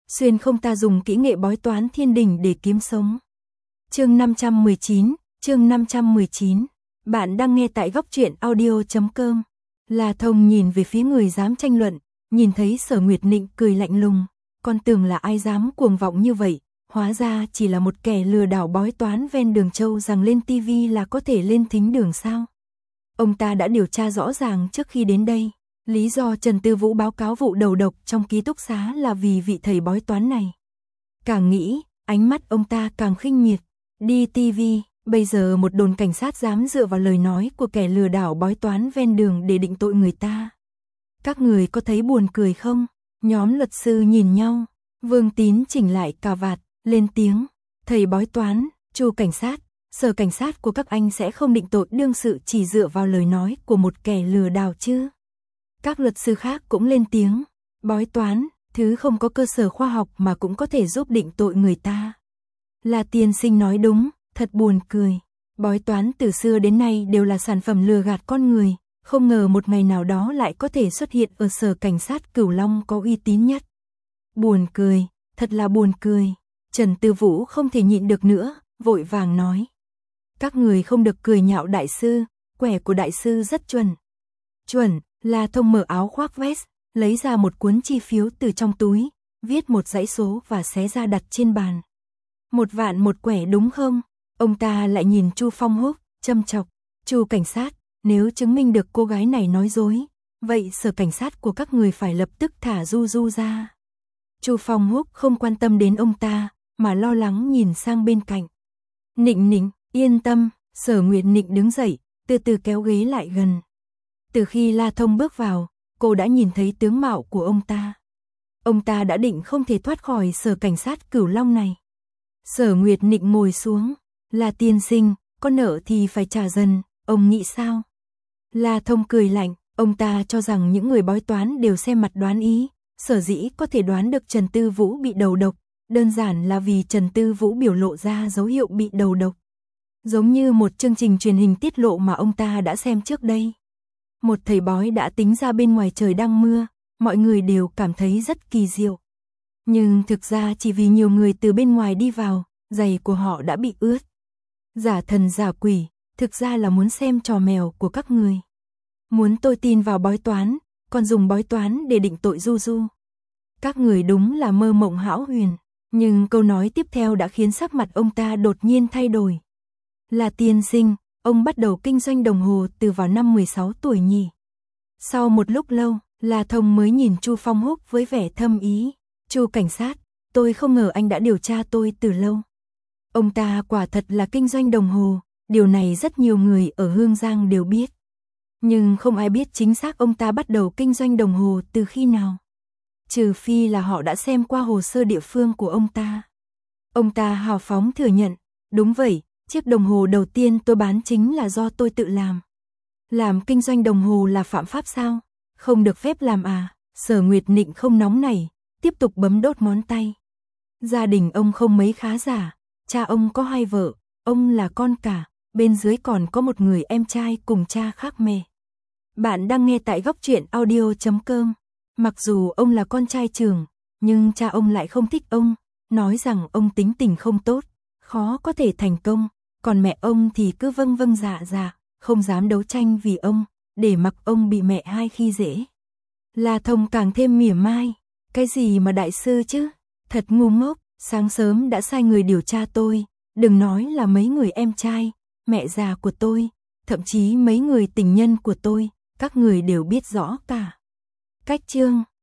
xuyên không ta dùng kỹ nghệ bói toán thiên đình để kiếm sống. Chương 519. Bạn đang nghe tại góc truyện audio.com. La Thông nhìn về phía người dám tranh luận, nhìn thấy Sở Nguyệt Nịnh cười lạnh lùng, con tưởng là ai dám cuồng vọng như vậy, hóa ra chỉ là một kẻ lừa đảo bói toán ven đường châu rằng lên tivi là có thể lên thính đường sao. Ông ta đã điều tra rõ ràng trước khi đến đây, lý do Trần Tư Vũ báo cáo vụ đầu độc trong ký túc xá là vì vị thầy bói toán này. Càng nghĩ, ánh mắt ông ta càng khinh miệt, đi tivi, bây giờ một đồn cảnh sát dám dựa vào lời nói của kẻ lừa đảo bói toán ven đường để định tội người ta. Các người có thấy buồn cười không? Nhóm luật sư nhìn nhau, Vương Tín chỉnh lại cà vạt, lên tiếng, thầy bói toán, Chu cảnh sát, sở cảnh sát của các anh sẽ không định tội đương sự chỉ dựa vào lời nói của một kẻ lừa đảo chứ. Các luật sư khác cũng lên tiếng, bói toán, thứ không có cơ sở khoa học mà cũng có thể giúp định tội người ta. La tiên sinh nói đúng, thật buồn cười, bói toán từ xưa đến nay đều là sản phẩm lừa gạt con người, không ngờ một ngày nào đó lại có thể xuất hiện ở sở cảnh sát Cửu Long có uy tín nhất. Buồn cười, thật là buồn cười. Trần Tư Vũ không thể nhịn được nữa, vội vàng nói. Các người không được cười nhạo đại sư, quẻ của đại sư rất chuẩn. Chuẩn, La Thông mở áo khoác vest, lấy ra một cuốn chi phiếu từ trong túi, viết một dãy số và xé ra đặt trên bàn. 1 vạn một quẻ đúng không? Ông ta lại nhìn Chu Phong Húc, châm chọc. Chu cảnh sát, nếu chứng minh được cô gái này nói dối, vậy sở cảnh sát của các người phải lập tức thả Du Du ra. Chu Phong Húc không quan tâm đến ông ta, mà lo lắng nhìn sang bên cạnh. Nịnh Nịnh, yên tâm, Sở Nguyệt Nịnh đứng dậy, từ từ kéo ghế lại gần. Từ khi La Thông bước vào, cô đã nhìn thấy tướng mạo của ông ta. Ông ta đã định không thể thoát khỏi sở cảnh sát Cửu Long này. Sở Nguyệt Nịnh ngồi xuống, La tiên sinh, có nợ thì phải trả dần, ông nghĩ sao? La Thông cười lạnh, ông ta cho rằng những người bói toán đều xem mặt đoán ý, sở dĩ có thể đoán được Trần Tư Vũ bị đầu độc, đơn giản là vì Trần Tư Vũ biểu lộ ra dấu hiệu bị đầu độc. Giống như một chương trình truyền hình tiết lộ mà ông ta đã xem trước đây. Một thầy bói đã tính ra bên ngoài trời đang mưa, mọi người đều cảm thấy rất kỳ diệu. Nhưng thực ra chỉ vì nhiều người từ bên ngoài đi vào, giày của họ đã bị ướt. Giả thần giả quỷ, thực ra là muốn xem trò mèo của các người. Muốn tôi tin vào bói toán, còn dùng bói toán để định tội Du Du. Các người đúng là mơ mộng hão huyền, nhưng câu nói tiếp theo đã khiến sắc mặt ông ta đột nhiên thay đổi. Là tiên sinh, ông bắt đầu kinh doanh đồng hồ từ vào năm 16 tuổi nhỉ? Sau một lúc lâu, La Thông mới nhìn Chu Phong Húc với vẻ thâm ý. Chu cảnh sát, tôi không ngờ anh đã điều tra tôi từ lâu. Ông ta quả thật là kinh doanh đồng hồ, điều này rất nhiều người ở Hương Giang đều biết. Nhưng không ai biết chính xác ông ta bắt đầu kinh doanh đồng hồ từ khi nào. Trừ phi là họ đã xem qua hồ sơ địa phương của ông ta. Ông ta hào phóng thừa nhận, đúng vậy, chiếc đồng hồ đầu tiên tôi bán chính là do tôi tự làm. Làm kinh doanh đồng hồ là phạm pháp sao? Không được phép làm à? Sở Nguyệt Nịnh không nóng nảy, tiếp tục bấm đốt ngón tay. Gia đình ông không mấy khá giả, cha ông có 2 vợ, ông là con cả, bên dưới còn có một người em trai cùng cha khác mẹ. Bạn đang nghe tại góc truyện audio.com. Mặc dù ông là con trai trưởng, nhưng cha ông lại không thích ông, nói rằng ông tính tình không tốt, khó có thể thành công, còn mẹ ông thì cứ vâng vâng dạ dạ, không dám đấu tranh vì ông, để mặc ông bị mẹ hai khi dễ. La Thông càng thêm mỉa mai, cái gì mà đại sư chứ, thật ngu ngốc, sáng sớm đã sai người điều tra tôi, đừng nói là mấy người em trai, mẹ già của tôi, thậm chí mấy người tình nhân của tôi, các người đều biết rõ cả. Cách chương